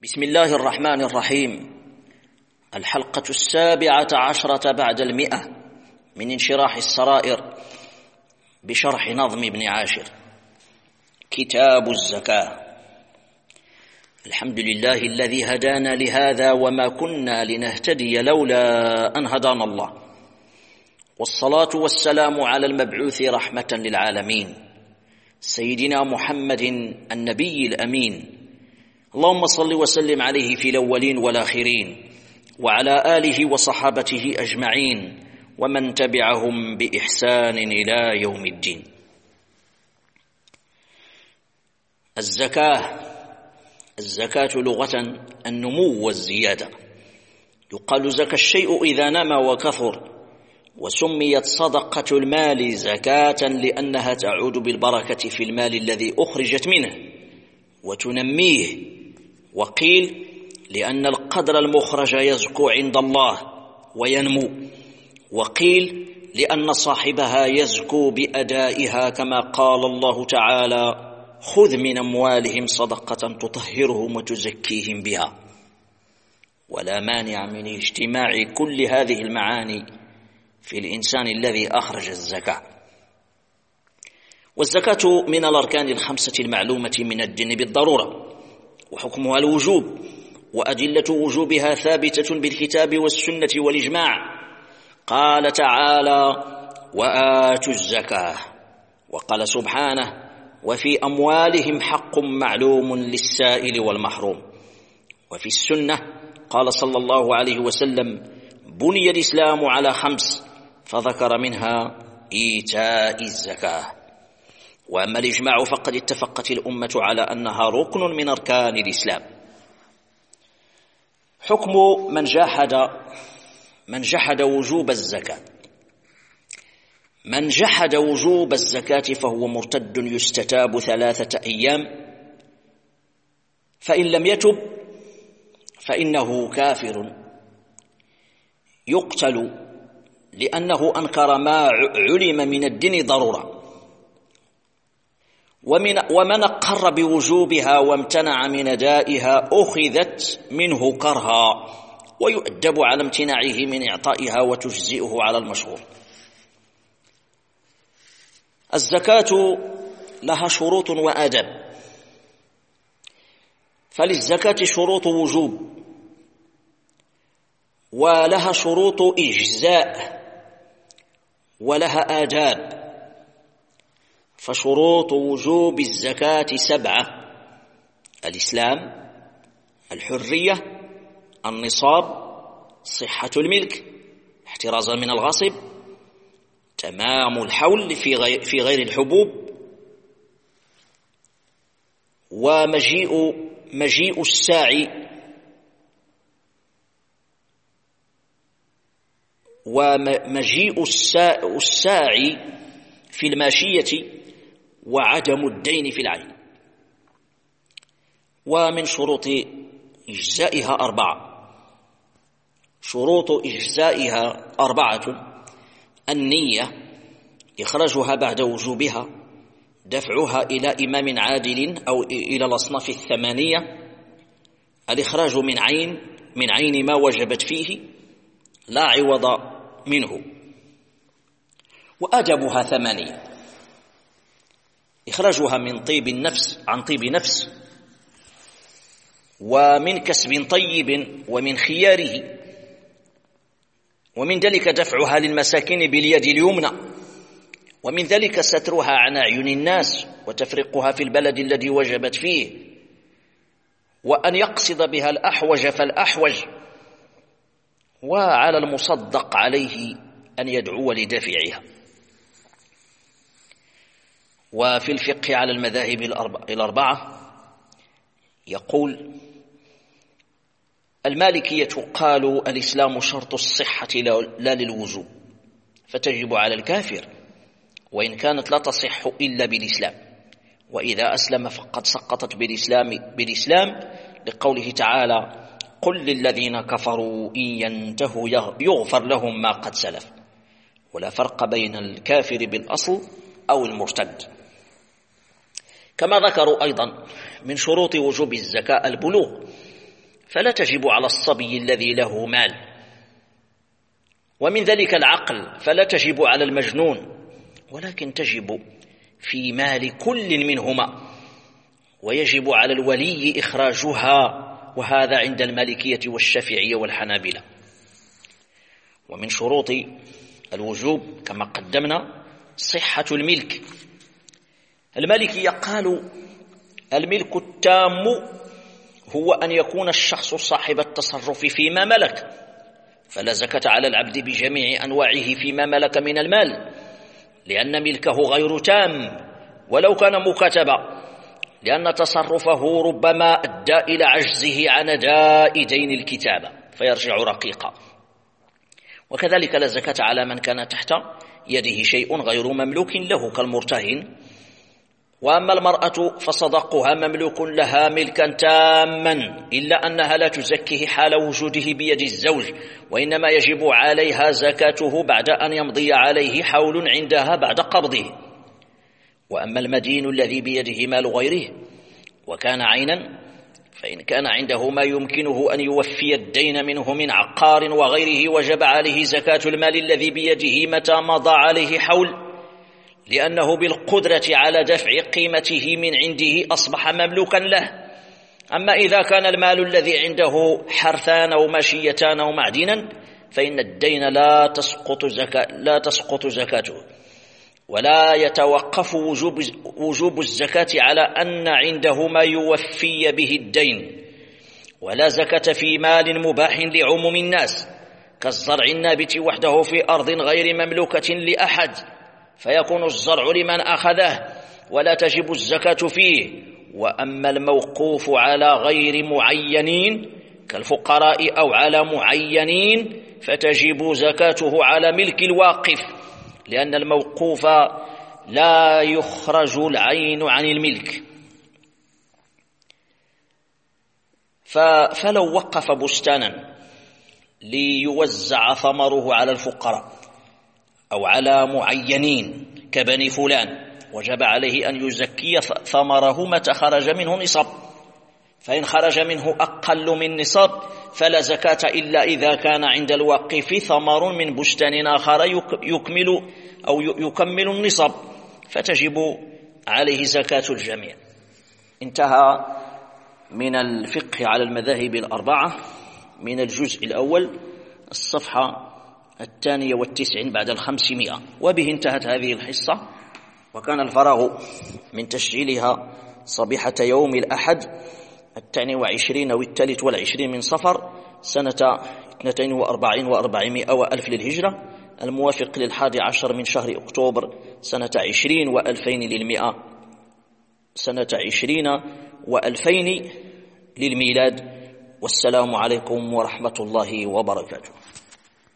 بسم الله الرحمن الرحيم. الحلقة 17 بعد 100 من انشراح السرائر بشرح نظم ابن عاشر. كتاب الزكاة. الحمد لله الذي هدانا لهذا وما كنا لنهتدي لولا أن هدانا الله، والصلاة والسلام على المبعوث رحمة للعالمين سيدنا محمد النبي الأمين. اللهم صل وسلم عليه في الأولين والآخرين وعلى آله وصحابته أجمعين ومن تبعهم بإحسان إلى يوم الدين. الزكاة لغة النمو والزيادة. يقال زكى الشيء إذا نمى وكثر، وسميت صدقة المال زكاة لأنها تعود بالبركة في المال الذي أخرجت منه وتنميه، وقيل لأن القدر المخرج يزكو عند الله وينمو، وقيل لأن صاحبها يزكو بأدائها كما قال الله تعالى: خذ من أموالهم صدقة تطهرهم وتزكيهم بها. ولا مانع من اجتماع كل هذه المعاني في الإنسان الذي أخرج الزكاة. والزكاة من الأركان الخمسة المعلومة من الدين بالضرورة، وحكمها الوجوب، وأدلة وجوبها ثابتة بالكتاب والسنة والإجماع. قال تعالى: وآتوا الزكاة. وقال سبحانه: وفي أموالهم حق معلوم للسائل والمحروم. وفي السنة قال صلى الله عليه وسلم: بني الإسلام على 5، فذكر منها إيتاء الزكاة. وأما الإجماع فقد اتفقت الأمة على أنها ركن من أركان الإسلام. حكم من جحد وجوب الزكاة. من جحد وجوب الزكاة فهو مرتد يستتاب 3 أيام، فإن لم يتب فإنه كافر يقتل لأنه أنكر ما علم من الدين ضرورة. ومن أقر بوجوبها وامتنع من أدائها أخذت منه كرها، ويؤدب على امتناعه من إعطائها وتجزئه على المشهور. الزكاة لها شروط وآداب. فللزكاة شروط وجوب، ولها شروط إجزاء، ولها آداب. فشروط وجوب الزكاة 7: الإسلام، الحرية، النصاب، صحة الملك احترازا من الغصب، تمام الحول في غير الحبوب، ومجيء الساعي، الساعي في الماشية، وعدم الدين في العين. ومن شروط إجزائها 4. شروط إجزائها 4: النية، إخراجها بعد وجوبها، دفعها إلى إمام عادل أو إلى الأصناف 8، الإخراج من عين ما وجبت فيه لا عوض منه. وأدبها 8: إخراجها من طيب النفس عن طيب نفس، ومن كسب طيب، ومن خياره، ومن ذلك دفعها للمساكين باليد اليمنى، ومن ذلك سترها عن أعين الناس وتفرقها في البلد الذي وجبت فيه، وأن يقصد بها الأحوج فالأحوج، وعلى المصدق عليه أن يدعو لدافعها. وفي الفقه على المذاهب 4 يقول المالكية: قالوا الإسلام شرط الصحة لا للوجوب، فتجب على الكافر وإن كانت لا تصح إلا بالإسلام، وإذا أسلم فقد سقطت بالإسلام لقوله تعالى: قل للذين كفروا إن ينتهوا يغفر لهم ما قد سلف، ولا فرق بين الكافر بالأصل أو المرتد. كما ذكروا أيضا من شروط وجوب الزكاة البلوغ، فلا تجب على الصبي الذي له مال، ومن ذلك العقل فلا تجب على المجنون، ولكن تجب في مال كل منهما، ويجب على الولي إخراجها، وهذا عند المالكية والشافعية والحنابلة. ومن شروط الوجوب كما قدمنا صحة الملك. المالكية قالوا الملك التام هو أن يكون الشخص صاحب التصرف فيما ملك، فلا زكاة على العبد بجميع أنواعه فيما ملك من المال، لأن ملكه غير تام ولو كان مكاتبا، لأن تصرفه ربما أدى إلى عجزه عن أداء دين الكتابة فيرجع رقيقا. وكذلك لا زكاة على من كان تحت يده شيء غير مملوك له كالمرتهن. وأما المرأة فصدقها مملوك لها ملكا تاما، إلا أنها لا تزكيه حال وجوده بيد الزوج، وإنما يجب عليها زكاته بعد أن يمضي عليه حول عندها بعد قبضه. وأما المدين الذي بيده مال غيره وكان عينا، فإن كان عنده ما يمكنه أن يوفي الدين منه من عقار وغيره وجب عليه زكاة المال الذي بيده متى مضى عليه حول، لأنه بالقدرة على دفع قيمته من عنده أصبح مملوكا له. أما إذا كان المال الذي عنده حرثان أو ماشيتان أو معدنا فإن الدين لا تسقط زكاته، ولا يتوقف وجوب الزكاة على أن عنده ما يوفي به الدين. ولا زكاة في مال مباح لعموم الناس كالزرع النابت وحده في أرض غير مملوكة لأحد، فيكون الزرع لمن أخذه ولا تجب الزكاة فيه. وأما الموقوف على غير معينين كالفقراء أو على معينين فتجب زكاته على ملك الواقف، لأن الموقوف لا يخرج العين عن الملك. فلو وقف بستانا ليوزع ثمره على الفقراء أو على معينين كبني فلان وجب عليه أن يزكي ثمره متى خرج منه نصاب، فإن خرج منه أقل من نصاب فلا زكاة إلا إذا كان عند الواقف ثمر من بستان آخر يكمل النصاب، فتجب عليه زكاة الجميع. انتهى من الفقه على المذاهب الأربعة من الجزء الأول الصفحة 92 بعد 500، وبه انتهت هذه الحصة، وكان الفراغ من تسجيلها صبيحة يوم الأحد 22 أو 23 من صفر سنة 42 و400 وألف للهجرة، الموافق ل11 من شهر أكتوبر سنة 20 و2000 للمئة، سنة 20 و2000 للميلاد. والسلام عليكم ورحمة الله وبركاته.